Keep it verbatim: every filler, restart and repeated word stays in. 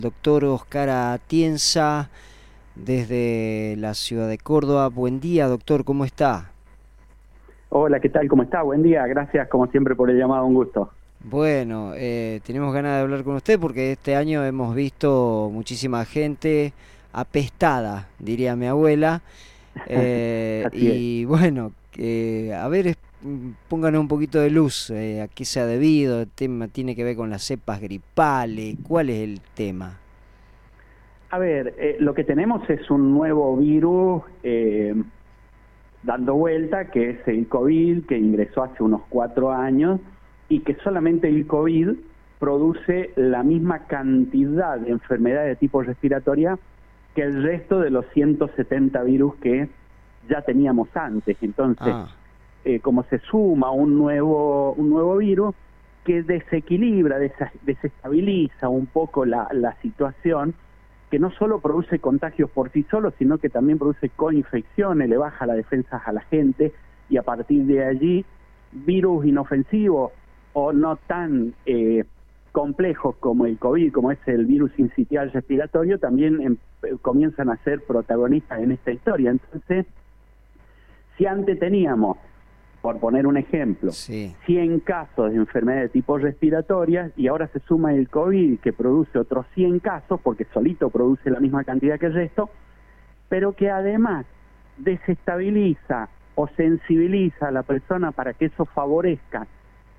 Doctor Oscar Atienza, desde la ciudad de Córdoba. Buen día, doctor, ¿cómo está? Hola, ¿qué tal? ¿Cómo está? Buen día, gracias como siempre por el llamado, un gusto. Bueno, eh, tenemos ganas de hablar con usted porque este año hemos visto muchísima gente apestada, diría mi abuela. Eh, Así es. y bueno, eh, a ver, es- mm, pónganos un poquito de luz, eh, a qué se ha debido. El tema tiene que ver con las cepas gripales. ¿Cuál es el tema? A ver, eh, lo que tenemos es un nuevo virus eh, dando vuelta, que es el COVID, que ingresó hace unos cuatro años, y que solamente el COVID produce la misma cantidad de enfermedades de tipo respiratoria que el resto de los ciento setenta virus que ya teníamos antes. Entonces, Ah, eh, como se suma un nuevo, un nuevo virus que desequilibra, desa- desestabiliza un poco la, la situación, que no solo produce contagios por sí solo, sino que también produce coinfecciones, le baja las defensas a la gente, y a partir de allí, virus inofensivos o no tan eh, complejos como el COVID, como es el virus sincitial respiratorio, también em, comienzan a ser protagonistas en esta historia. Entonces, si antes teníamos, por poner un ejemplo, sí. cien casos de enfermedades de tipo respiratorias, y ahora se suma el COVID que produce otros cien casos, porque solito produce la misma cantidad que el resto, pero que además desestabiliza o sensibiliza a la persona para que eso favorezca